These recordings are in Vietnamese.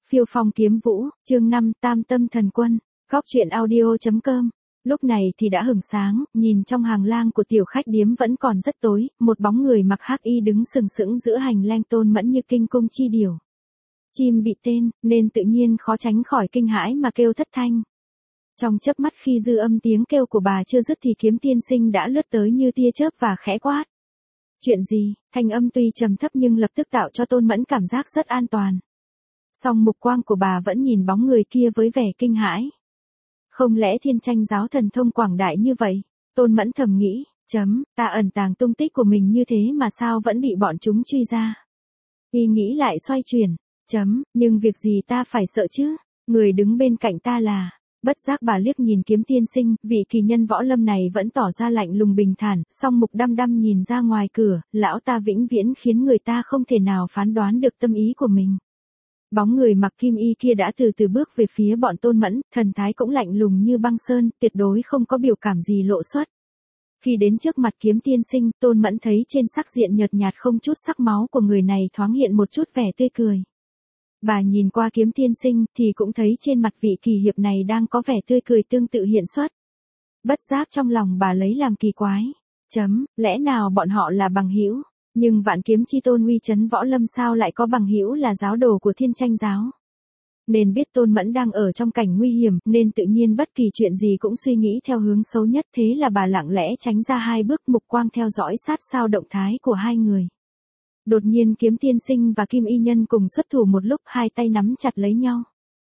Phiêu phong kiếm vũ, chương 5, Tam tâm thần quân, góc truyện audio.com. Lúc này thì đã hửng sáng, nhìn trong hàng lang của tiểu khách điếm vẫn còn rất tối, một bóng người mặc hắc y đứng sừng sững giữa hành lang Tôn Mẫn như kinh cung chi điểu. Chim bị tên, nên tự nhiên khó tránh khỏi kinh hãi mà kêu thất thanh. Trong chớp mắt khi dư âm tiếng kêu của bà chưa dứt thì Kiếm Tiên Sinh đã lướt tới như tia chớp và khẽ quát. Chuyện gì? Thanh âm tuy trầm thấp nhưng lập tức tạo cho Tôn Mẫn cảm giác rất an toàn. Song mục quang của bà vẫn nhìn bóng người kia với vẻ kinh hãi. Không lẽ Thiên Tranh giáo thần thông quảng đại như vậy? Tôn Mẫn thầm nghĩ, ta ẩn tàng tung tích của mình như thế mà sao vẫn bị bọn chúng truy ra. Y nghĩ lại xoay chuyển, nhưng việc gì ta phải sợ chứ? Người đứng bên cạnh ta là... Bất giác bà liếc nhìn Kiếm Tiên Sinh, vị kỳ nhân võ lâm này vẫn tỏ ra lạnh lùng bình thản, song mục đăm đăm nhìn ra ngoài cửa, lão ta vĩnh viễn khiến người ta không thể nào phán đoán được tâm ý của mình. Bóng người mặc kim y kia đã từ từ bước về phía bọn Tôn Mẫn, thần thái cũng lạnh lùng như băng sơn, tuyệt đối không có biểu cảm gì lộ xuất. Khi đến trước mặt Kiếm Tiên Sinh, Tôn Mẫn thấy trên sắc diện nhợt nhạt không chút sắc máu của người này thoáng hiện một chút vẻ tươi cười. Bà nhìn qua Kiếm Tiên Sinh thì cũng thấy trên mặt vị kỳ hiệp này đang có vẻ tươi cười tương tự hiện xuất. Bất giác trong lòng bà lấy làm kỳ quái. Lẽ nào bọn họ là bằng hữu? Nhưng Vạn Kiếm Chi Tôn uy chấn võ lâm sao lại có bằng hữu là giáo đồ của Thiên Tranh giáo? Nên biết Tôn Mẫn đang ở trong cảnh nguy hiểm nên tự nhiên bất kỳ chuyện gì cũng suy nghĩ theo hướng xấu nhất, thế là bà lặng lẽ tránh ra hai bước, mục quang theo dõi sát sao động thái của hai người. Đột nhiên Kiếm Tiên Sinh và Kim Y Nhân cùng xuất thủ một lúc, hai tay nắm chặt lấy nhau.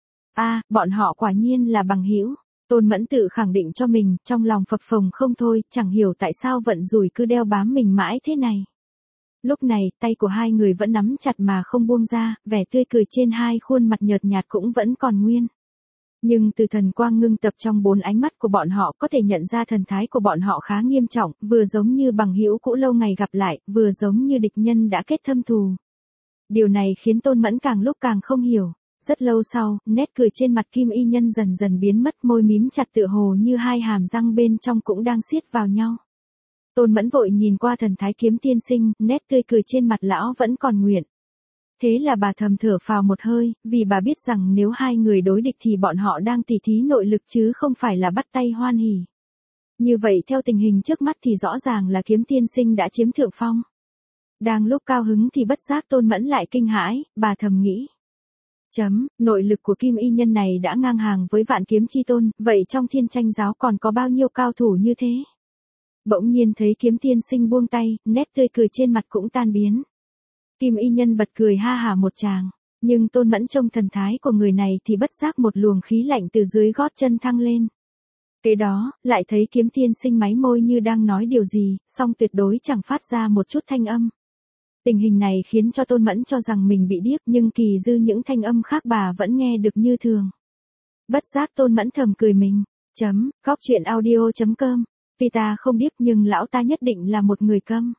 Bọn họ quả nhiên là bằng hữu. Tôn Mẫn tự khẳng định cho mình, trong lòng phập phồng không thôi, chẳng hiểu tại sao vận rủi cứ đeo bám mình mãi thế này. Lúc này, tay của hai người vẫn nắm chặt mà không buông ra, vẻ tươi cười trên hai khuôn mặt nhợt nhạt cũng vẫn còn nguyên. Nhưng từ thần quang ngưng tập trong bốn ánh mắt của bọn họ có thể nhận ra thần thái của bọn họ khá nghiêm trọng, vừa giống như bằng hữu cũ lâu ngày gặp lại, vừa giống như địch nhân đã kết thâm thù. Điều này khiến Tôn Mẫn càng lúc càng không hiểu. Rất lâu sau, nét cười trên mặt Kim Y Nhân dần dần biến mất, môi mím chặt tựa hồ như hai hàm răng bên trong cũng đang siết vào nhau. Tôn Mẫn vội nhìn qua thần thái Kiếm Tiên Sinh, nét tươi cười trên mặt lão vẫn còn nguyện. Thế là bà thầm thở phào một hơi, vì bà biết rằng nếu hai người đối địch thì bọn họ đang tỉ thí nội lực chứ không phải là bắt tay hoan hỉ. Như vậy theo tình hình trước mắt thì rõ ràng là Kiếm Tiên Sinh đã chiếm thượng phong. Đang lúc cao hứng thì bất giác Tôn Mẫn lại kinh hãi, bà thầm nghĩ. Nội lực của Kim Y Nhân này đã ngang hàng với Vạn Kiếm Chi Tôn, vậy trong Thiên Tranh giáo còn có bao nhiêu cao thủ như thế? Bỗng nhiên thấy Kiếm Tiên Sinh buông tay, nét tươi cười trên mặt cũng tan biến. Kim Y Nhân bật cười ha hả một tràng, nhưng Tôn Mẫn trông thần thái của người này thì bất giác một luồng khí lạnh từ dưới gót chân thăng lên. Kế đó, lại thấy Kiếm Tiên Sinh máy môi như đang nói điều gì, song tuyệt đối chẳng phát ra một chút thanh âm. Tình hình này khiến cho Tôn Mẫn cho rằng mình bị điếc, nhưng kỳ dư những thanh âm khác bà vẫn nghe được như thường. Bất giác Tôn Mẫn thầm cười mình. Góc truyện audio.com. Vì ta không điếc nhưng lão ta nhất định là một người câm.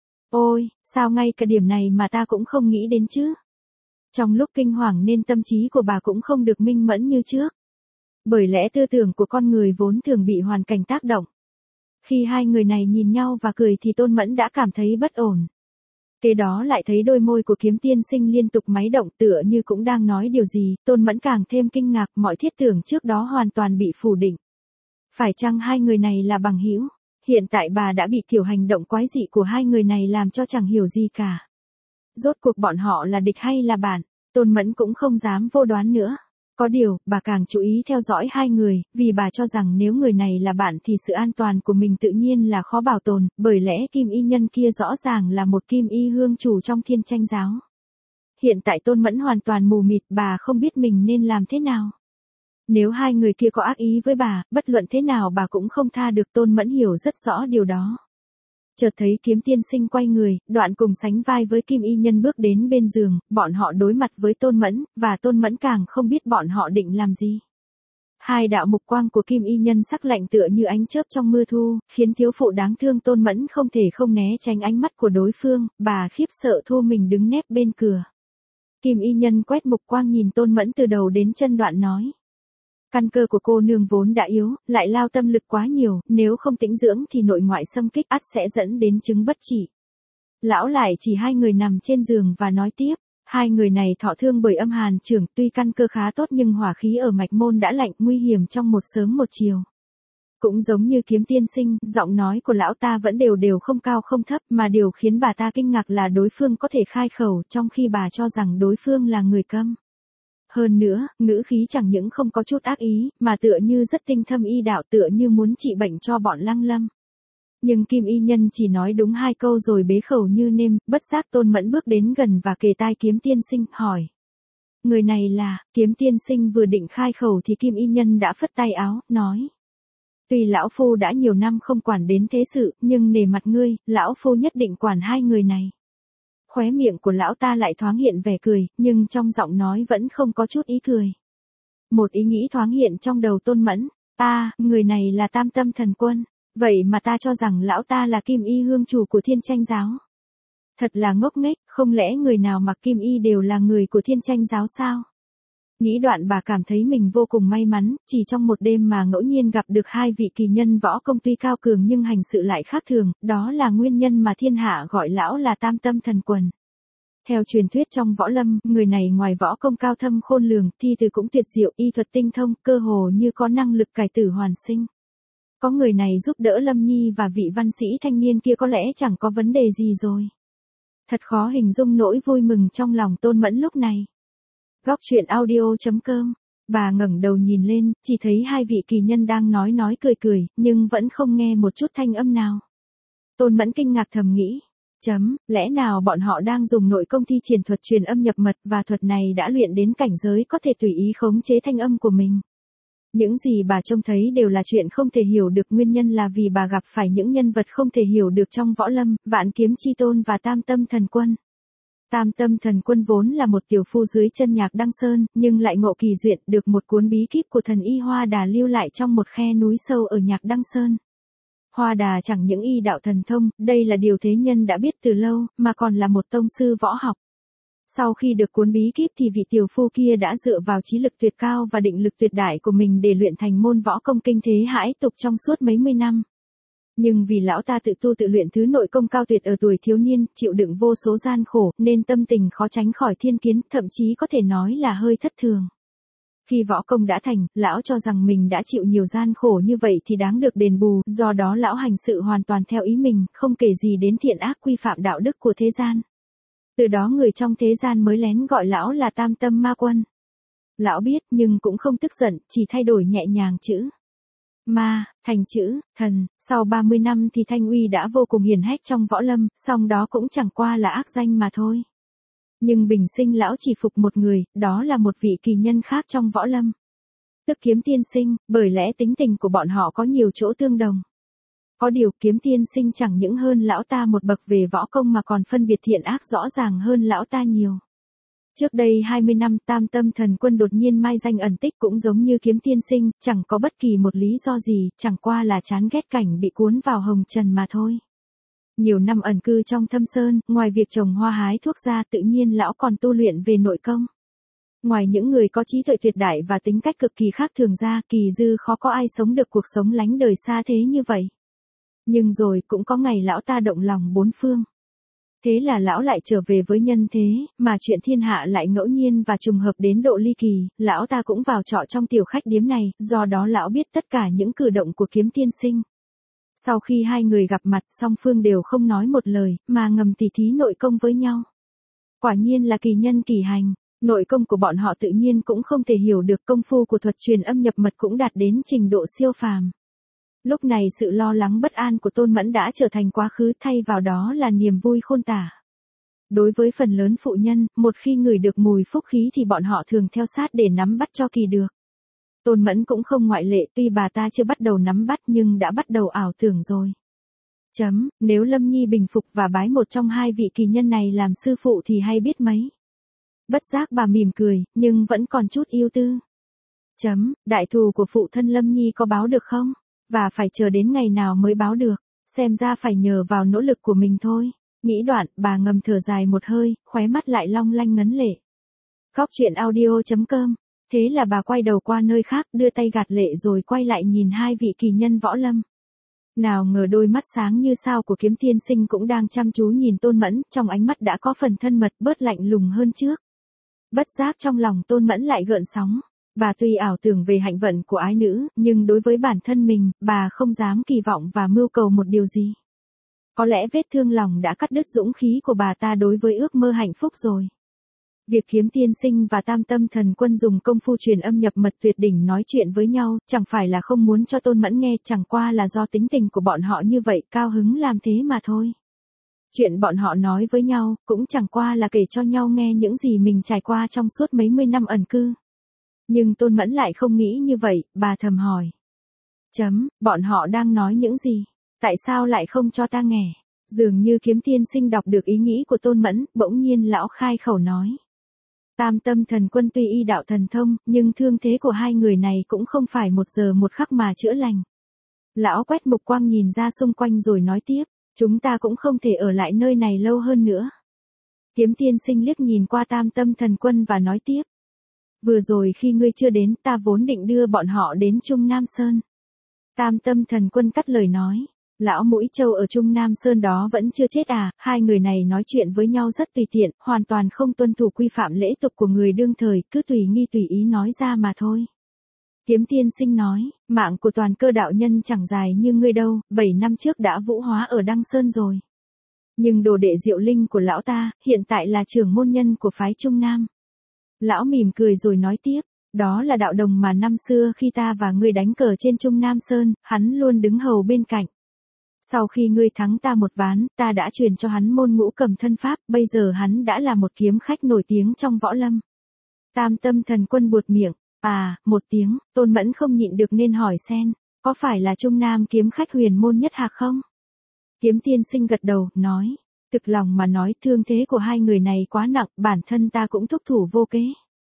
Ôi, sao ngay cả điểm này mà ta cũng không nghĩ đến chứ? Trong lúc kinh hoàng nên tâm trí của bà cũng không được minh mẫn như trước. Bởi lẽ tư tưởng của con người vốn thường bị hoàn cảnh tác động. Khi hai người này nhìn nhau và cười thì Tôn Mẫn đã cảm thấy bất ổn. Kế đó lại thấy đôi môi của Kiếm Tiên Sinh liên tục máy động tựa như cũng đang nói điều gì, Tôn Mẫn càng thêm kinh ngạc, mọi thiết tưởng trước đó hoàn toàn bị phủ định. Phải chăng hai người này là bằng hữu? Hiện tại bà đã bị kiểu hành động quái dị của hai người này làm cho chẳng hiểu gì cả. Rốt cuộc bọn họ là địch hay là bạn? Tôn Mẫn cũng không dám vô đoán nữa. Có điều, bà càng chú ý theo dõi hai người, vì bà cho rằng nếu người này là bạn thì sự an toàn của mình tự nhiên là khó bảo tồn, bởi lẽ Kim Y Nhân kia rõ ràng là một Kim Y hương chủ trong Thiên Tranh giáo. Hiện tại Tôn Mẫn hoàn toàn mù mịt, bà không biết mình nên làm thế nào. Nếu hai người kia có ác ý với bà, bất luận thế nào bà cũng không tha được, Tôn Mẫn hiểu rất rõ điều đó. Chợt thấy Kiếm Tiên Sinh quay người, đoạn cùng sánh vai với Kim Y Nhân bước đến bên giường, bọn họ đối mặt với Tôn Mẫn, và Tôn Mẫn càng không biết bọn họ định làm gì. Hai đạo mục quang của Kim Y Nhân sắc lạnh tựa như ánh chớp trong mưa thu, khiến thiếu phụ đáng thương Tôn Mẫn không thể không né tránh ánh mắt của đối phương, bà khiếp sợ thu mình đứng nép bên cửa. Kim Y Nhân quét mục quang nhìn Tôn Mẫn từ đầu đến chân đoạn nói. Căn cơ của cô nương vốn đã yếu, lại lao tâm lực quá nhiều, nếu không tĩnh dưỡng thì nội ngoại xâm kích ắt sẽ dẫn đến chứng bất trị. Lão lại chỉ hai người nằm trên giường và nói tiếp, Hai người này thọ thương bởi âm hàn trưởng, tuy căn cơ khá tốt nhưng hỏa khí ở mạch môn đã lạnh, nguy hiểm trong một sớm một chiều. Cũng giống như Kiếm tiên sinh, giọng nói của lão ta vẫn đều đều không cao không thấp, mà điều khiến bà ta kinh ngạc là đối phương có thể khai khẩu, trong khi bà cho rằng đối phương là người câm. Hơn nữa, ngữ khí chẳng những không có chút ác ý, mà tựa như rất tinh thâm y đạo, tựa như muốn trị bệnh cho bọn Lăng Lâm. Nhưng Kim y nhân chỉ nói đúng 2 câu rồi bế khẩu như nêm, bất giác Tôn Mẫn bước đến gần và kề tai Kiếm tiên sinh, hỏi. Người này là, Kiếm tiên sinh vừa định khai khẩu thì Kim y nhân đã phất tay áo, nói. Tuy lão phu đã nhiều năm không quản đến thế sự, nhưng nể mặt ngươi, lão phu nhất định quản 2 người này. Khóe miệng của lão ta lại thoáng hiện vẻ cười, nhưng trong giọng nói vẫn không có chút ý cười. Một ý nghĩ thoáng hiện trong đầu Tôn Mẫn, người này là Tam Tâm Thần Quân, vậy mà ta cho rằng lão ta là Kim y hương chủ của Thiên Tranh giáo. Thật là ngốc nghếch, không lẽ người nào mặc Kim y đều là người của Thiên Tranh giáo sao? Nghĩ đoạn bà cảm thấy mình vô cùng may mắn, chỉ trong một đêm mà ngẫu nhiên gặp được 2 vị kỳ nhân võ công tuy cao cường nhưng hành sự lại khác thường, đó là nguyên nhân mà thiên hạ gọi lão là Tam Tâm Thần Quân. Theo truyền thuyết trong võ lâm, người này ngoài võ công cao thâm khôn lường, thi từ cũng tuyệt diệu, y thuật tinh thông, cơ hồ như có năng lực cải tử hoàn sinh. Có người này giúp đỡ Lâm Nhi và vị văn sĩ thanh niên kia có lẽ chẳng có vấn đề gì rồi. Thật khó hình dung nỗi vui mừng trong lòng Tôn Mẫn lúc này. Góc truyện audio.com. Bà ngẩng đầu nhìn lên, chỉ thấy 2 vị kỳ nhân đang nói cười, nhưng vẫn không nghe một chút thanh âm nào. Tôn Mẫn kinh ngạc thầm nghĩ. Lẽ nào bọn họ đang dùng nội công thi triển thuật truyền âm nhập mật và thuật này đã luyện đến cảnh giới có thể tùy ý khống chế thanh âm của mình. Những gì bà trông thấy đều là chuyện không thể hiểu được, nguyên nhân là vì bà gặp phải những nhân vật không thể hiểu được trong võ lâm, Vạn Kiếm Chi Tôn và Tam Tâm Thần Quân. Tam Tâm Thần Quân vốn là một tiểu phu dưới chân Nhạc Đăng Sơn, nhưng lại ngộ kỳ duyện được một cuốn bí kíp của thần y Hoa Đà lưu lại trong một khe núi sâu ở Nhạc Đăng Sơn. Hoa Đà chẳng những y đạo thần thông, đây là điều thế nhân đã biết từ lâu, mà còn là một tông sư võ học. Sau khi được cuốn bí kíp thì vị tiểu phu kia đã dựa vào trí lực tuyệt cao và định lực tuyệt đại của mình để luyện thành môn võ công kinh thế hãi tục trong suốt mấy mươi năm. Nhưng vì lão ta tự tu tự luyện thứ nội công cao tuyệt ở tuổi thiếu niên, chịu đựng vô số gian khổ, nên tâm tình khó tránh khỏi thiên kiến, thậm chí có thể nói là hơi thất thường. Khi võ công đã thành, lão cho rằng mình đã chịu nhiều gian khổ như vậy thì đáng được đền bù, do đó lão hành sự hoàn toàn theo ý mình, không kể gì đến thiện ác quy phạm đạo đức của thế gian. Từ đó người trong thế gian mới lén gọi lão là Tam Tâm Ma Quân. Lão biết nhưng cũng không tức giận, chỉ thay đổi nhẹ nhàng chữ ma, thành chữ thần, sau 30 năm thì thanh uy đã vô cùng hiển hách trong võ lâm, song đó cũng chẳng qua là ác danh mà thôi. Nhưng bình sinh lão chỉ phục một người, đó là một vị kỳ nhân khác trong võ lâm. Tức Kiếm tiên sinh, bởi lẽ tính tình của bọn họ có nhiều chỗ tương đồng. Có điều Kiếm tiên sinh chẳng những hơn lão ta một bậc về võ công mà còn phân biệt thiện ác rõ ràng hơn lão ta nhiều. Trước đây 20 năm Tam Tâm Thần Quân đột nhiên mai danh ẩn tích cũng giống như Kiếm tiên sinh, chẳng có bất kỳ một lý do gì, chẳng qua là chán ghét cảnh bị cuốn vào hồng trần mà thôi. Nhiều năm ẩn cư trong thâm sơn, ngoài việc trồng hoa hái thuốc ra tự nhiên lão còn tu luyện về nội công. Ngoài những người có trí tuệ tuyệt đại và tính cách cực kỳ khác thường ra, kỳ dư khó có ai sống được cuộc sống lánh đời xa thế như vậy. Nhưng rồi cũng có ngày lão ta động lòng bốn phương. Thế là lão lại trở về với nhân thế, mà chuyện thiên hạ lại ngẫu nhiên và trùng hợp đến độ ly kỳ, lão ta cũng vào trọ trong tiểu khách điếm này, do đó lão biết tất cả những cử động của Kiếm tiên sinh. Sau khi 2 người gặp mặt, song phương đều không nói một lời, mà ngầm tỉ thí nội công với nhau. Quả nhiên là kỳ nhân kỳ hành, nội công của bọn họ tự nhiên cũng không thể hiểu được, công phu của thuật truyền âm nhập mật cũng đạt đến trình độ siêu phàm. Lúc này sự lo lắng bất an của Tôn Mẫn đã trở thành quá khứ, thay vào đó là niềm vui khôn tả. Đối với phần lớn phụ nhân, một khi ngửi được mùi phúc khí thì bọn họ thường theo sát để nắm bắt cho kỳ được. Tôn Mẫn cũng không ngoại lệ, tuy bà ta chưa bắt đầu nắm bắt nhưng đã bắt đầu ảo tưởng rồi. Nếu Lâm Nhi bình phục và bái một trong 2 vị kỳ nhân này làm sư phụ thì hay biết mấy. Bất giác bà mỉm cười, nhưng vẫn còn chút ưu tư. Đại thù của phụ thân Lâm Nhi có báo được không? Và phải chờ đến ngày nào mới báo được, xem ra phải nhờ vào nỗ lực của mình thôi. Nghĩ đoạn, bà ngầm thở dài một hơi, khóe mắt lại long lanh ngấn lệ. Góc truyện audio.com. Thế là bà quay đầu qua nơi khác, đưa tay gạt lệ rồi quay lại nhìn 2 vị kỳ nhân võ lâm. Nào ngờ đôi mắt sáng như sao của Kiếm tiên sinh cũng đang chăm chú nhìn Tôn Mẫn, trong ánh mắt đã có phần thân mật bớt lạnh lùng hơn trước. Bất giác trong lòng Tôn Mẫn lại gợn sóng. Bà tuy ảo tưởng về hạnh vận của ái nữ, nhưng đối với bản thân mình, bà không dám kỳ vọng và mưu cầu một điều gì. Có lẽ vết thương lòng đã cắt đứt dũng khí của bà ta đối với ước mơ hạnh phúc rồi. Việc Kiếm tiên sinh và Tam Tâm Thần Quân dùng công phu truyền âm nhập mật tuyệt đỉnh nói chuyện với nhau, chẳng phải là không muốn cho Tôn Mẫn nghe, chẳng qua là do tính tình của bọn họ như vậy, cao hứng làm thế mà thôi. Chuyện bọn họ nói với nhau, cũng chẳng qua là kể cho nhau nghe những gì mình trải qua trong suốt mấy mươi năm ẩn cư. Nhưng Tôn Mẫn lại không nghĩ như vậy, bà thầm hỏi. Bọn họ đang nói những gì? Tại sao lại không cho ta nghe? Dường như Kiếm tiên sinh đọc được ý nghĩ của Tôn Mẫn, bỗng nhiên lão khai khẩu nói. Tam Tâm Thần Quân tuy y đạo thần thông, nhưng thương thế của hai người này cũng không phải một giờ một khắc mà chữa lành. Lão quét mục quang nhìn ra xung quanh rồi nói tiếp, chúng ta cũng không thể ở lại nơi này lâu hơn nữa. Kiếm tiên sinh liếc nhìn qua Tam Tâm Thần Quân và nói tiếp. Vừa rồi khi ngươi chưa đến, ta vốn định đưa bọn họ đến Trung Nam Sơn. Tam Tâm Thần Quân cắt lời nói. Lão Mũi Trâu ở Trung Nam Sơn đó vẫn chưa chết à? Hai người này nói chuyện với nhau rất tùy tiện, hoàn toàn không tuân thủ quy phạm lễ tục của người đương thời, cứ tùy nghi tùy ý nói ra mà thôi. Kiếm tiên sinh nói, mạng của Toàn Cơ đạo nhân chẳng dài như ngươi đâu, 7 năm trước đã vũ hóa ở Đăng Sơn rồi. Nhưng đồ đệ Diệu Linh của lão ta, hiện tại là trưởng môn nhân của phái Trung Nam. Lão mỉm cười rồi nói tiếp, đó là đạo đồng mà năm xưa khi ta và ngươi đánh cờ trên Trung Nam Sơn, hắn luôn đứng hầu bên cạnh. Sau khi ngươi thắng ta một ván, ta đã truyền cho hắn môn ngũ cầm thân pháp, bây giờ hắn đã là một kiếm khách nổi tiếng trong võ lâm. Tam Tâm Thần Quân buột miệng, một tiếng, Tôn Mẫn không nhịn được nên hỏi xen, có phải là Trung Nam kiếm khách huyền môn nhất hạc không? Kiếm tiên sinh gật đầu, nói, thực lòng mà nói thương thế của hai người này quá nặng, bản thân ta cũng thúc thủ vô kế.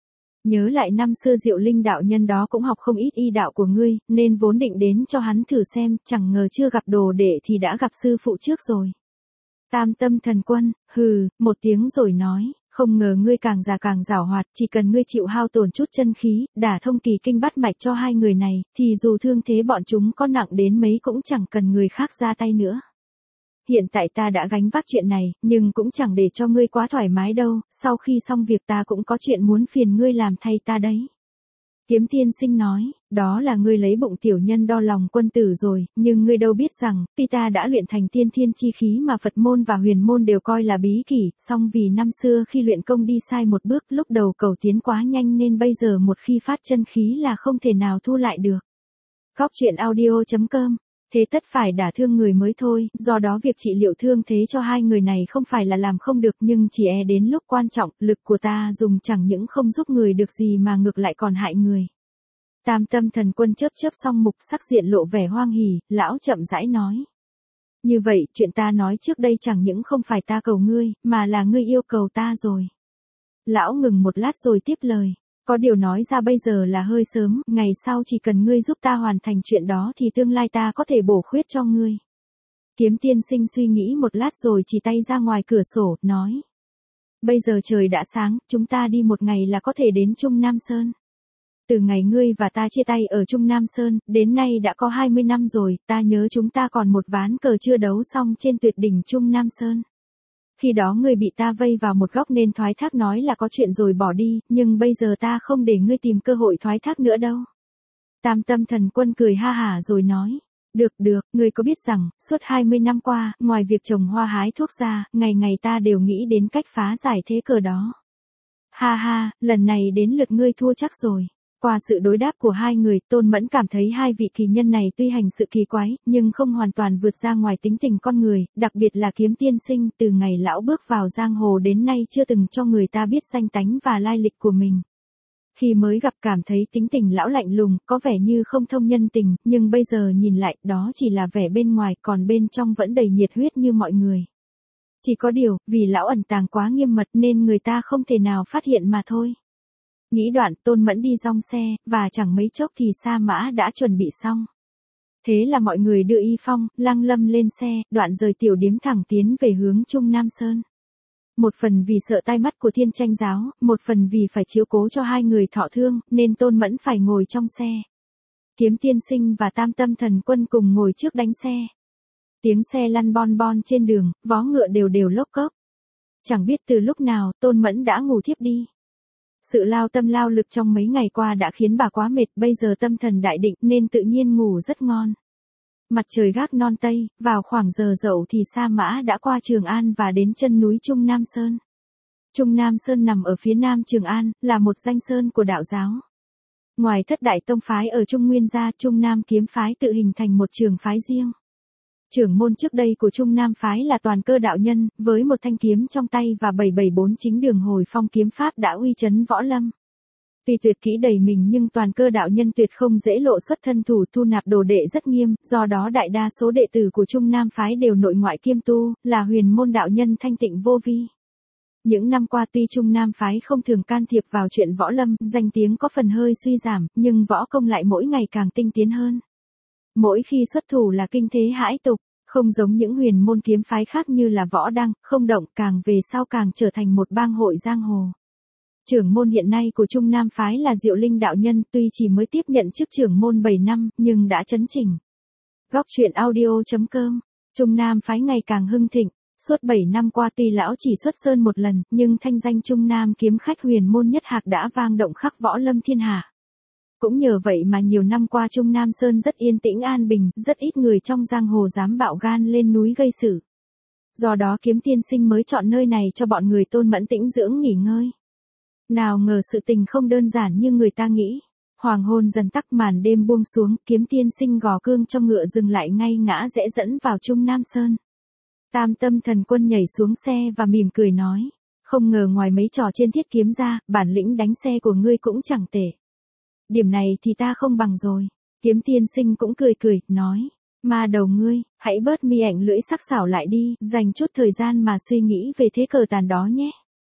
Nhớ lại năm xưa Diệu Linh đạo nhân đó cũng học không ít y đạo của ngươi, nên vốn định đến cho hắn thử xem, chẳng ngờ chưa gặp đồ đệ thì đã gặp sư phụ trước rồi. Tam Tâm Thần Quân, một tiếng rồi nói, không ngờ ngươi càng già càng giảo hoạt, chỉ cần ngươi chịu hao tổn chút chân khí, đả thông kỳ kinh bắt mạch cho hai người này, thì dù thương thế bọn chúng có nặng đến mấy cũng chẳng cần người khác ra tay nữa. Hiện tại ta đã gánh vác chuyện này, nhưng cũng chẳng để cho ngươi quá thoải mái đâu, sau khi xong việc ta cũng có chuyện muốn phiền ngươi làm thay ta đấy. Kiếm tiên sinh nói, đó là ngươi lấy bụng tiểu nhân đo lòng quân tử rồi, nhưng ngươi đâu biết rằng, tuy ta đã luyện thành tiên thiên chi khí mà Phật môn và huyền môn đều coi là bí kỷ, song vì năm xưa khi luyện công đi sai một bước, lúc đầu cầu tiến quá nhanh nên bây giờ một khi phát chân khí là không thể nào thu lại được. Góc truyện audio.com. Thế tất phải đả thương người mới thôi, do đó việc trị liệu thương thế cho hai người này không phải là làm không được, nhưng chỉ đến lúc quan trọng, lực của ta dùng chẳng những không giúp người được gì mà ngược lại còn hại người. Tam Tâm Thần Quân chớp xong mục, sắc diện lộ vẻ hoang hỉ, lão chậm rãi nói. Như vậy, chuyện ta nói trước đây chẳng những không phải ta cầu ngươi, mà là ngươi yêu cầu ta rồi. Lão ngừng một lát rồi tiếp lời. Có điều nói ra bây giờ là hơi sớm, ngày sau chỉ cần ngươi giúp ta hoàn thành chuyện đó thì tương lai ta có thể bổ khuyết cho ngươi. Kiếm tiên sinh suy nghĩ một lát rồi chỉ tay ra ngoài cửa sổ, nói. Bây giờ trời đã sáng, chúng ta đi một ngày là có thể đến Trung Nam Sơn. Từ ngày ngươi và ta chia tay ở Trung Nam Sơn, đến nay đã có 20 năm rồi, ta nhớ chúng ta còn một ván cờ chưa đấu xong trên tuyệt đỉnh Trung Nam Sơn. Khi đó ngươi bị ta vây vào một góc nên thoái thác nói là có chuyện rồi bỏ đi, nhưng bây giờ ta không để ngươi tìm cơ hội thoái thác nữa đâu. Tam Tâm Thần Quân cười ha hả rồi nói, được, ngươi có biết rằng, suốt 20 năm qua, ngoài việc trồng hoa hái thuốc ra, ngày ngày ta đều nghĩ đến cách phá giải thế cờ đó. Ha, lần này đến lượt ngươi thua chắc rồi. Qua sự đối đáp của hai người, Tôn Mẫn cảm thấy hai vị kỳ nhân này tuy hành sự kỳ quái, nhưng không hoàn toàn vượt ra ngoài tính tình con người, đặc biệt là Kiếm tiên sinh, từ ngày lão bước vào giang hồ đến nay chưa từng cho người ta biết danh tánh và lai lịch của mình. Khi mới gặp cảm thấy tính tình lão lạnh lùng, có vẻ như không thông nhân tình, nhưng bây giờ nhìn lại, đó chỉ là vẻ bên ngoài, còn bên trong vẫn đầy nhiệt huyết như mọi người. Chỉ có điều, vì lão ẩn tàng quá nghiêm mật nên người ta không thể nào phát hiện mà thôi. Nghĩ đoạn, Tôn Mẫn đi dong xe, và chẳng mấy chốc thì sa mã đã chuẩn bị xong. Thế là mọi người đưa Y Phong, Lăng Lâm lên xe, đoạn rời tiểu điếm thẳng tiến về hướng Trung Nam Sơn. Một phần vì sợ tai mắt của Thiên Tranh giáo, một phần vì phải chiếu cố cho hai người thọ thương, nên Tôn Mẫn phải ngồi trong xe. Kiếm Tiên Sinh và Tam Tâm Thần Quân cùng ngồi trước đánh xe. Tiếng xe lăn bon bon trên đường, vó ngựa đều đều lốc cốc. Chẳng biết từ lúc nào, Tôn Mẫn đã ngủ thiếp đi. Sự lao tâm lao lực trong mấy ngày qua đã khiến bà quá mệt, bây giờ tâm thần đại định nên tự nhiên ngủ rất ngon. Mặt trời gác non tây, vào khoảng giờ dậu thì Sa Mã đã qua Trường An và đến chân núi Trung Nam Sơn. Trung Nam Sơn nằm ở phía nam Trường An, là một danh sơn của đạo giáo. Ngoài thất đại tông phái ở Trung Nguyên ra, Trung Nam kiếm phái tự hình thành một trường phái riêng. Trưởng môn trước đây của Trung Nam phái là Toàn Cơ đạo nhân, với một thanh kiếm trong tay và 774 chính đường hồi phong kiếm pháp đã uy chấn võ lâm. Tuy tuyệt kỹ đầy mình nhưng Toàn Cơ đạo nhân tuyệt không dễ lộ xuất thân thủ, thu nạp đồ đệ rất nghiêm, do đó đại đa số đệ tử của Trung Nam phái đều nội ngoại kiêm tu, là huyền môn đạo nhân thanh tịnh vô vi. Những năm qua tuy Trung Nam phái không thường can thiệp vào chuyện võ lâm, danh tiếng có phần hơi suy giảm, nhưng võ công lại mỗi ngày càng tinh tiến hơn. Mỗi khi xuất thủ là kinh thế hãi tục, không giống những huyền môn kiếm phái khác như là Võ Đăng, Không Động, càng về sau càng trở thành một bang hội giang hồ. Trưởng môn hiện nay của Trung Nam phái là Diệu Linh đạo nhân, tuy chỉ mới tiếp nhận chức trưởng môn 7 năm, nhưng đã chấn chỉnh. Góc truyện audio.com, Trung Nam phái ngày càng hưng thịnh. Suốt 7 năm qua tuy lão chỉ xuất sơn một lần, nhưng thanh danh Trung Nam kiếm khách huyền môn nhất hạc đã vang động khắp võ lâm thiên hạ. Cũng nhờ vậy mà nhiều năm qua Trung Nam Sơn rất yên tĩnh an bình, rất ít người trong giang hồ dám bạo gan lên núi gây sự. Do đó Kiếm Tiên Sinh mới chọn nơi này cho bọn người Tôn Mẫn tĩnh dưỡng nghỉ ngơi. Nào ngờ sự tình không đơn giản như người ta nghĩ. Hoàng hôn dần tắt, màn đêm buông xuống, Kiếm Tiên Sinh gò cương trong ngựa dừng lại ngay ngã rẽ dẫn vào Trung Nam Sơn. Tam Tâm Thần Quân nhảy xuống xe và mỉm cười nói, không ngờ ngoài mấy trò trên thiết kiếm ra, bản lĩnh đánh xe của ngươi cũng chẳng tệ. Điểm này thì ta không bằng rồi. Kiếm Tiên Sinh cũng cười cười, nói, ma đầu ngươi, hãy bớt mi ảnh lưỡi sắc sảo lại đi, dành chút thời gian mà suy nghĩ về thế cờ tàn đó nhé.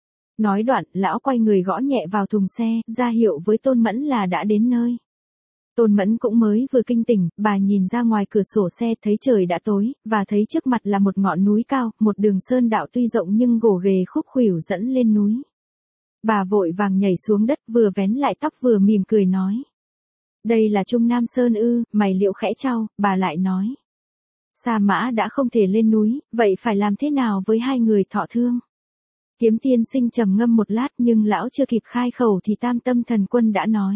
Nói đoạn, lão quay người gõ nhẹ vào thùng xe, ra hiệu với Tôn Mẫn là đã đến nơi. Tôn Mẫn cũng mới vừa kinh tỉnh, bà nhìn ra ngoài cửa sổ xe thấy trời đã tối, và thấy trước mặt là một ngọn núi cao, một đường sơn đạo tuy rộng nhưng gồ ghề khúc khuỷu dẫn lên núi. Bà vội vàng nhảy xuống đất, vừa vén lại tóc vừa mỉm cười nói. Đây là Trung Nam Sơn ư? Mày liệu khẽ chau, bà lại nói. Sa Mã đã không thể lên núi, vậy phải làm thế nào với hai người thọ thương? Kiếm Tiên Sinh trầm ngâm một lát nhưng lão chưa kịp khai khẩu thì Tam Tâm Thần Quân đã nói.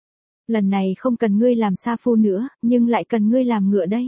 Lần này không cần ngươi làm sa phu nữa, nhưng lại cần ngươi làm ngựa đấy.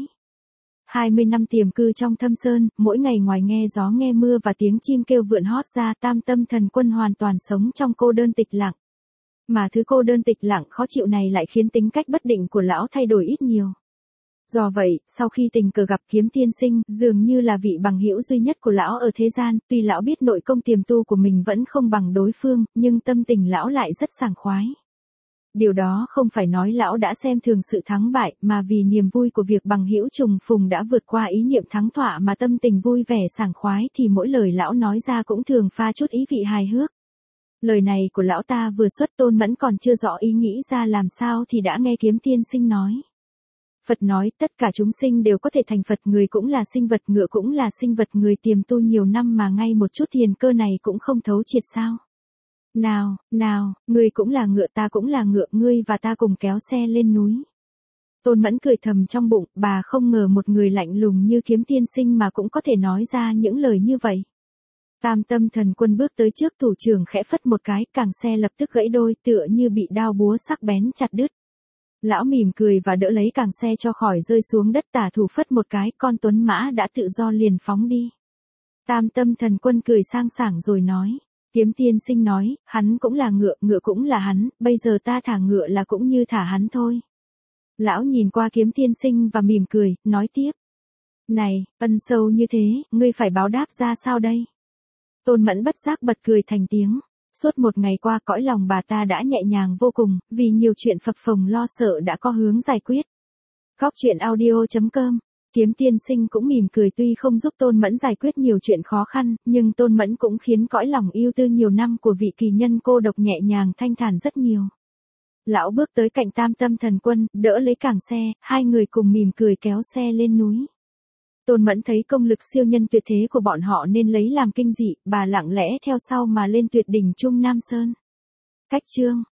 20 năm tiềm cư trong thâm sơn, mỗi ngày ngoài nghe gió nghe mưa và tiếng chim kêu vượn hót ra, Tam Tâm Thần Quân hoàn toàn sống trong cô đơn tịch lặng. Mà thứ cô đơn tịch lặng khó chịu này lại khiến tính cách bất định của lão thay đổi ít nhiều. Do vậy, sau khi tình cờ gặp Kiếm Tiên Sinh, dường như là vị bằng hữu duy nhất của lão ở thế gian, tuy lão biết nội công tiềm tu của mình vẫn không bằng đối phương, nhưng tâm tình lão lại rất sảng khoái. Điều đó không phải nói lão đã xem thường sự thắng bại, mà vì niềm vui của việc bằng hữu trùng phùng đã vượt qua ý niệm thắng thỏa mà tâm tình vui vẻ sảng khoái thì mỗi lời lão nói ra cũng thường pha chút ý vị hài hước. Lời này của lão ta vừa xuất, Tôn Mẫn còn chưa rõ ý nghĩ ra làm sao thì đã nghe Kiếm Tiên Sinh nói. Phật nói tất cả chúng sinh đều có thể thành Phật, người cũng là sinh vật, ngựa cũng là sinh vật, người tiềm tu nhiều năm mà ngay một chút thiền cơ này cũng không thấu triệt sao. Nào, ngươi cũng là ngựa, ta cũng là ngựa, ngươi và ta cùng kéo xe lên núi. Tôn Mẫn cười thầm trong bụng, bà không ngờ một người lạnh lùng như Kiếm Tiên Sinh mà cũng có thể nói ra những lời như vậy. Tam Tâm Thần Quân bước tới trước, thủ trưởng khẽ phất một cái, càng xe lập tức gãy đôi, tựa như bị đao búa sắc bén chặt đứt. Lão mỉm cười và đỡ lấy càng xe cho khỏi rơi xuống đất, tả thủ phất một cái, con tuấn mã đã tự do liền phóng đi. Tam Tâm Thần Quân cười sang sảng rồi nói. Kiếm Tiên Sinh nói, hắn cũng là ngựa, ngựa cũng là hắn, bây giờ ta thả ngựa là cũng như thả hắn thôi. Lão nhìn qua Kiếm Tiên Sinh và mỉm cười, nói tiếp. Này, ân sâu như thế, ngươi phải báo đáp ra sao đây? Tôn Mẫn bất giác bật cười thành tiếng. Suốt một ngày qua cõi lòng bà ta đã nhẹ nhàng vô cùng, vì nhiều chuyện phập phồng lo sợ đã có hướng giải quyết. Góc truyện audio.com, Kiếm Tiên Sinh cũng mỉm cười, tuy không giúp Tôn Mẫn giải quyết nhiều chuyện khó khăn, nhưng Tôn Mẫn cũng khiến cõi lòng yêu tư nhiều năm của vị kỳ nhân cô độc nhẹ nhàng thanh thản rất nhiều. Lão bước tới cạnh Tam Tâm Thần Quân, đỡ lấy càng xe, hai người cùng mỉm cười kéo xe lên núi. Tôn Mẫn thấy công lực siêu nhân tuyệt thế của bọn họ nên lấy làm kinh dị, bà lặng lẽ theo sau mà lên tuyệt đỉnh Trung Nam Sơn. Cách chương